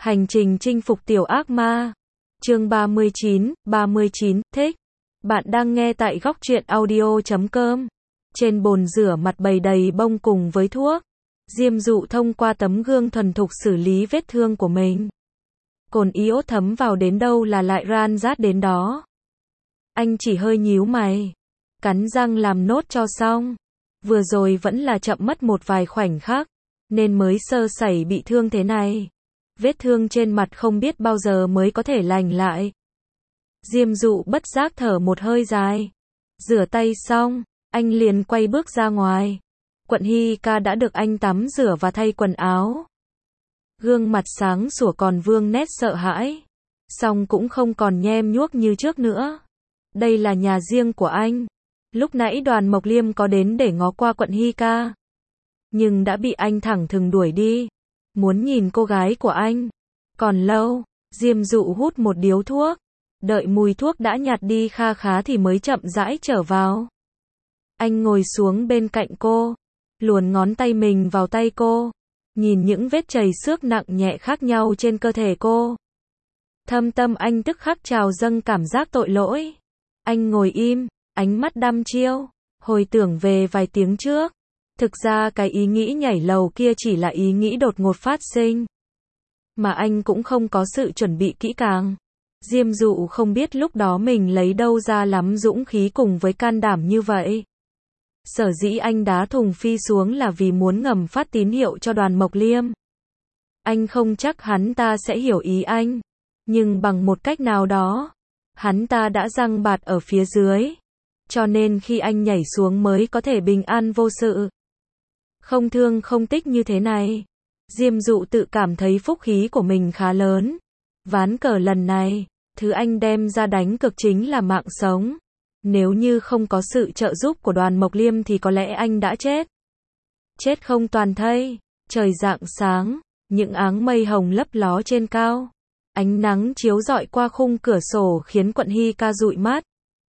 Hành trình chinh phục tiểu ác ma. Chương 39, thích. Bạn đang nghe tại góc truyện audio.com. Trên bồn rửa mặt bày đầy bông cùng với thuốc. Diêm Dụ thông qua tấm gương thuần thục xử lý vết thương của mình. Cồn iốt thấm vào đến đâu là lại ran rát đến đó. Anh chỉ hơi nhíu mày, cắn răng làm nốt cho xong. Vừa rồi vẫn là chậm mất một vài khoảnh khắc, nên mới sơ sẩy bị thương thế này. Vết thương trên mặt không biết bao giờ mới có thể lành lại. Diêm Dụ bất giác thở một hơi dài. Rửa tay xong, anh liền quay bước ra ngoài. Quận Hy Ca đã được anh tắm rửa và thay quần áo. Gương mặt sáng sủa còn vương nét sợ hãi, song cũng không còn nhem nhuốc như trước nữa. Đây là nhà riêng của anh. Lúc nãy Đoàn Mộc Liêm có đến để ngó qua Quận Hy Ca, nhưng đã bị anh thẳng thừng đuổi đi. Muốn nhìn cô gái của anh còn lâu. Diêm Dụ hút một điếu thuốc, đợi mùi thuốc đã nhạt đi kha khá thì mới chậm rãi trở vào. Anh ngồi xuống bên cạnh cô, luồn ngón tay mình vào tay cô, nhìn những vết chảy xước nặng nhẹ khác nhau trên cơ thể cô. Thâm tâm anh tức khắc trào dâng cảm giác tội lỗi. Anh ngồi im, ánh mắt đăm chiêu, hồi tưởng về vài tiếng trước. Thực ra cái ý nghĩ nhảy lầu kia chỉ là ý nghĩ đột ngột phát sinh, mà anh cũng không có sự chuẩn bị kỹ càng. Diêm Dụ không biết lúc đó mình lấy đâu ra lắm dũng khí cùng với can đảm như vậy. Sở dĩ anh đá thùng phi xuống là vì muốn ngầm phát tín hiệu cho Đoàn Mộc Liêm. Anh không chắc hắn ta sẽ hiểu ý anh, nhưng bằng một cách nào đó, hắn ta đã giăng bạt ở phía dưới, cho nên khi anh nhảy xuống mới có thể bình an vô sự, không thương không tích như thế này. Diêm Dụ tự cảm thấy phúc khí của mình khá lớn. Ván cờ lần này, thứ anh đem ra đánh cược chính là mạng sống. Nếu như không có sự trợ giúp của Đoàn Mộc Liêm thì có lẽ anh đã chết. Chết không toàn thây. Trời rạng sáng, những áng mây hồng lấp ló trên cao. Ánh nắng chiếu rọi qua khung cửa sổ khiến Quận Hy Ca dụi mắt.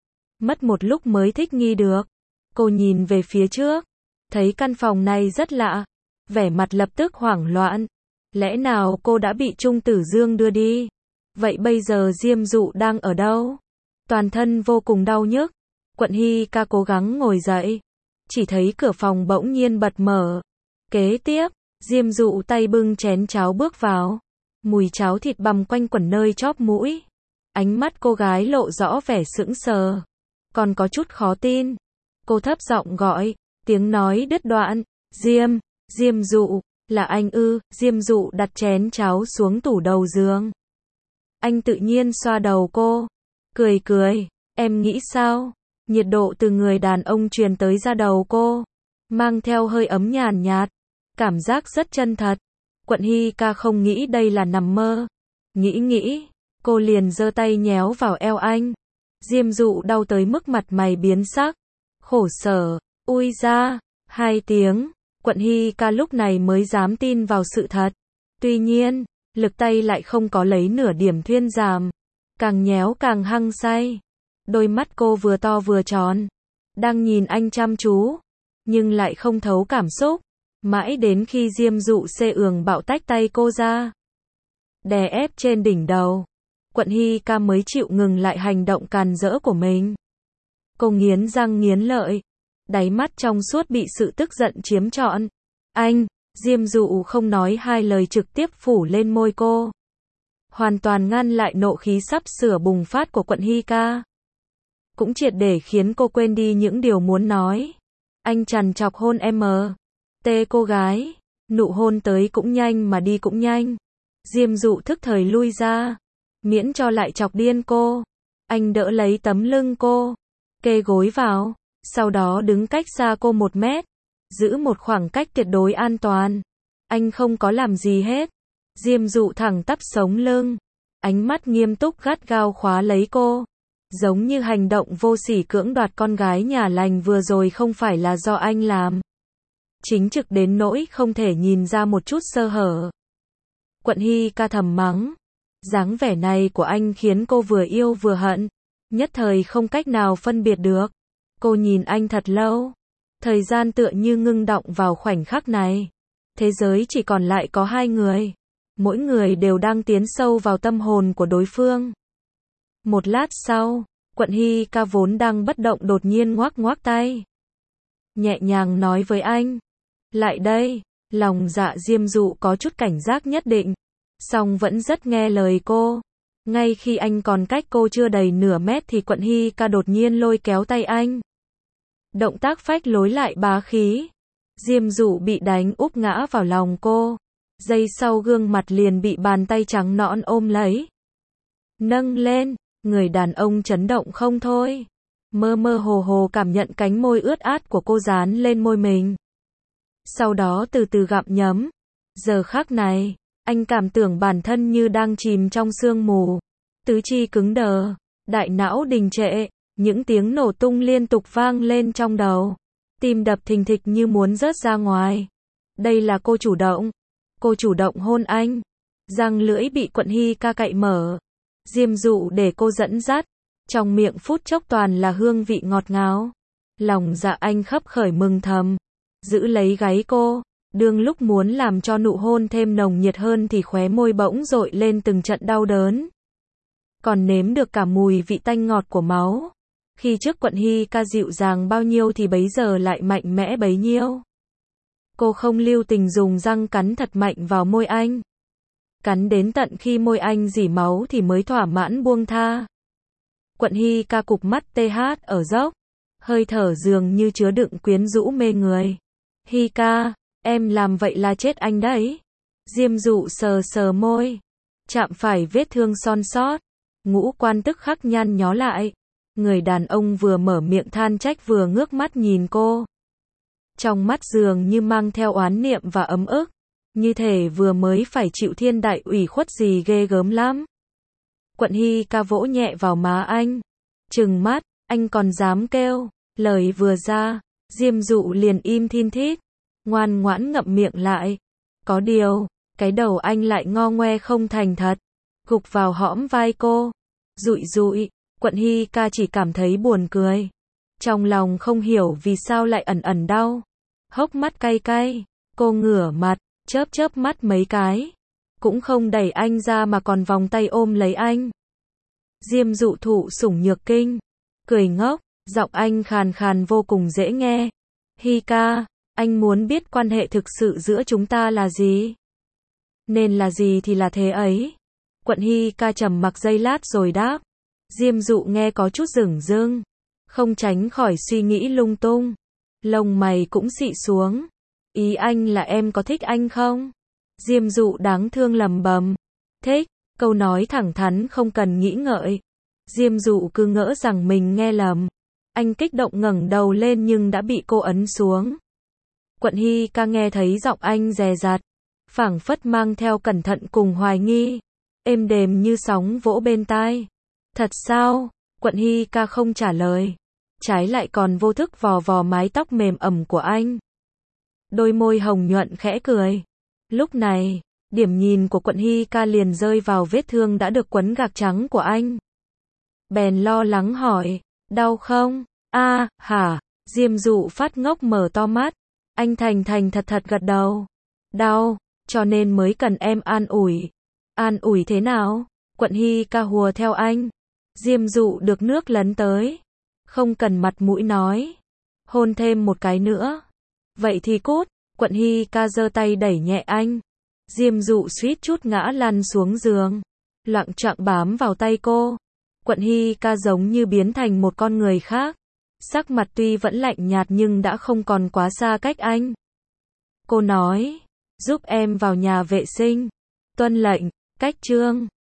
Mất một lúc mới thích nghi được. Cô nhìn về phía trước, thấy căn phòng này rất lạ, vẻ mặt lập tức hoảng loạn. Lẽ nào cô đã bị Trung Tử Dương đưa đi? Vậy bây giờ Diêm Dụ đang ở đâu? Toàn thân vô cùng đau nhức. Quận Hy Ca cố gắng ngồi dậy, chỉ thấy cửa phòng bỗng nhiên bật mở. Kế tiếp, Diêm Dụ tay bưng chén cháo bước vào. Mùi cháo thịt bằm quanh quẩn nơi chóp mũi. Ánh mắt cô gái lộ rõ vẻ sững sờ, còn có chút khó tin. Cô thấp giọng gọi, tiếng nói đứt đoạn. Diêm Dụ, là anh ư? Diêm Dụ đặt chén cháo xuống tủ đầu giường. Anh tự nhiên xoa đầu cô, cười, em nghĩ sao? Nhiệt độ từ người đàn ông truyền tới da đầu cô, mang theo hơi ấm nhàn nhạt, cảm giác rất chân thật. Quận Hy Ca không nghĩ đây là nằm mơ. Nghĩ, cô liền giơ tay nhéo vào eo anh. Diêm Dụ đau tới mức mặt mày biến sắc, khổ sở, ui ra, 2 tiếng. Quận Hy Ca lúc này mới dám tin vào sự thật. Tuy nhiên, lực tay lại không có lấy nửa điểm thuyên giảm, càng nhéo càng hăng say. Đôi mắt cô vừa to vừa tròn, đang nhìn anh chăm chú, nhưng lại không thấu cảm xúc. Mãi đến khi Diêm Dụ xê ường bạo tách tay cô ra, đè ép trên đỉnh đầu, Quận Hy Ca mới chịu ngừng lại hành động càn rỡ của mình. Cô nghiến răng nghiến lợi, đáy mắt trong suốt bị sự tức giận chiếm trọn. Anh, Diêm Dụ không nói hai lời trực tiếp phủ lên môi cô, hoàn toàn ngăn lại nộ khí sắp sửa bùng phát của Quận Hy Ca, cũng triệt để khiến cô quên đi những điều muốn nói. Anh trằn trọc hôn tê cô gái, nụ hôn tới cũng nhanh mà đi cũng nhanh. Diêm Dụ thức thời lui ra, miễn cho lại chọc điên cô. Anh đỡ lấy tấm lưng cô, kê gối vào, sau đó đứng cách xa cô 1 mét, giữ một khoảng cách tuyệt đối an toàn. Anh không có làm gì hết. Diêm Dụ thẳng tắp sống lưng, ánh mắt nghiêm túc gắt gao khóa lấy cô, giống như hành động vô sỉ cưỡng đoạt con gái nhà lành vừa rồi không phải là do anh làm, chính trực đến nỗi không thể nhìn ra một chút sơ hở. Quận Hy Ca thầm mắng, dáng vẻ này của anh khiến cô vừa yêu vừa hận, nhất thời không cách nào phân biệt được. Cô nhìn anh thật lâu, thời gian tựa như ngưng đọng vào khoảnh khắc này. Thế giới chỉ còn lại có 2 người, mỗi người đều đang tiến sâu vào tâm hồn của đối phương. Một lát sau, Quận Hy Ca vốn đang bất động đột nhiên ngoác ngoác tay. Nhẹ nhàng nói với anh. Lại đây, lòng dạ Diêm Dụ có chút cảnh giác nhất định, song vẫn rất nghe lời cô. Ngay khi anh còn cách cô chưa đầy nửa mét thì Quận Hy Ca đột nhiên lôi kéo tay anh. Động tác phách lối lại bá khí. Diêm Dụ bị đánh úp ngã vào lòng cô. Giây sau gương mặt liền bị bàn tay trắng nõn ôm lấy. Nâng lên, người đàn ông chấn động không thôi. Mơ mơ hồ hồ cảm nhận cánh môi ướt át của cô dán lên môi mình. Sau đó từ từ gặm nhấm. Giờ khắc này, anh cảm tưởng bản thân như đang chìm trong sương mù. Tứ chi cứng đờ, đại não đình trệ, những tiếng nổ tung liên tục vang lên trong đầu. Tim đập thình thịch như muốn rớt ra ngoài. Đây là cô chủ động. Cô chủ động hôn anh. Răng lưỡi bị Quận Hy Ca cạy mở. Diêm Dụ để cô dẫn dắt. Trong miệng phút chốc toàn là hương vị ngọt ngào. Lòng dạ anh khấp khởi mừng thầm. Giữ lấy gáy cô. Đương lúc muốn làm cho nụ hôn thêm nồng nhiệt hơn thì khóe môi bỗng dội lên từng trận đau đớn. Còn nếm được cả mùi vị tanh ngọt của máu. Khi trước Quận Hy Ca dịu dàng bao nhiêu thì bấy giờ lại mạnh mẽ bấy nhiêu. Cô không lưu tình dùng răng cắn thật mạnh vào môi anh. Cắn đến tận khi môi anh rỉ máu thì mới thỏa mãn buông tha. Quận Hy Ca cụp mắt TH ở dốc. Hơi thở dường như chứa đựng quyến rũ mê người. Hy Ca, em làm vậy là chết anh đấy. Diêm Dụ sờ sờ môi. Chạm phải vết thương son sót. Ngũ quan tức khắc nhăn nhó lại. Người đàn ông vừa mở miệng than trách vừa ngước mắt nhìn cô. Trong mắt dường như mang theo oán niệm và ấm ức. Như thể vừa mới phải chịu thiên đại ủy khuất gì ghê gớm lắm. Quận Hy Ca vỗ nhẹ vào má anh. Trừng mắt, anh còn dám kêu. Lời vừa ra, Diêm Dụ liền im thin thít. Ngoan ngoãn ngậm miệng lại. Có điều, cái đầu anh lại ngo ngoe không thành thật. Gục vào hõm vai cô. Dụi dụi, Quận Hy Ca chỉ cảm thấy buồn cười. Trong lòng không hiểu vì sao lại ẩn ẩn đau. Hốc mắt cay cay, cô ngửa mặt, chớp chớp mắt mấy cái. Cũng không đẩy anh ra mà còn vòng tay ôm lấy anh. Diêm Dụ thụ sủng nhược kinh. Cười ngốc, giọng anh khàn khàn vô cùng dễ nghe. Hy Ca, anh muốn biết quan hệ thực sự giữa chúng ta là gì? Nên là gì thì là thế ấy. Quận Hy Ca trầm mặc giây lát rồi đáp. Diêm Dụ nghe có chút dửng dưng. Không tránh khỏi suy nghĩ lung tung. Lông mày cũng xị xuống. Ý anh là em có thích anh không? Diêm Dụ đáng thương lầm bầm. Thích, câu nói thẳng thắn không cần nghĩ ngợi. Diêm Dụ cứ ngỡ rằng mình nghe lầm. Anh kích động ngẩng đầu lên nhưng đã bị cô ấn xuống. Quận Hy Ca nghe thấy giọng anh dè dặt, phảng phất mang theo cẩn thận cùng hoài nghi, êm đềm như sóng vỗ bên tai. Thật sao? Quận Hy Ca không trả lời, trái lại còn vô thức vò vò mái tóc mềm ẩm của anh. Đôi môi hồng nhuận khẽ cười. Lúc này, điểm nhìn của Quận Hy Ca liền rơi vào vết thương đã được quấn gạc trắng của anh. Bèn lo lắng hỏi, đau không? Hả? Diêm Dụ phát ngốc mở to mắt. Anh thành thành thật thật gật đầu. Đau, cho nên mới cần em an ủi. An ủi thế nào? Quận Hy Ca hùa theo anh. Diêm Dụ được nước lấn tới. Không cần mặt mũi nói. Hôn thêm một cái nữa. Vậy thì cút. Quận Hy Ca giơ tay đẩy nhẹ anh. Diêm Dụ suýt chút ngã lăn xuống giường. Loạng choạng bám vào tay cô. Quận Hy Ca giống như biến thành một con người khác. Sắc mặt tuy vẫn lạnh nhạt nhưng đã không còn quá xa cách anh. Cô nói, giúp em vào nhà vệ sinh. Tuân lệnh, cách chương.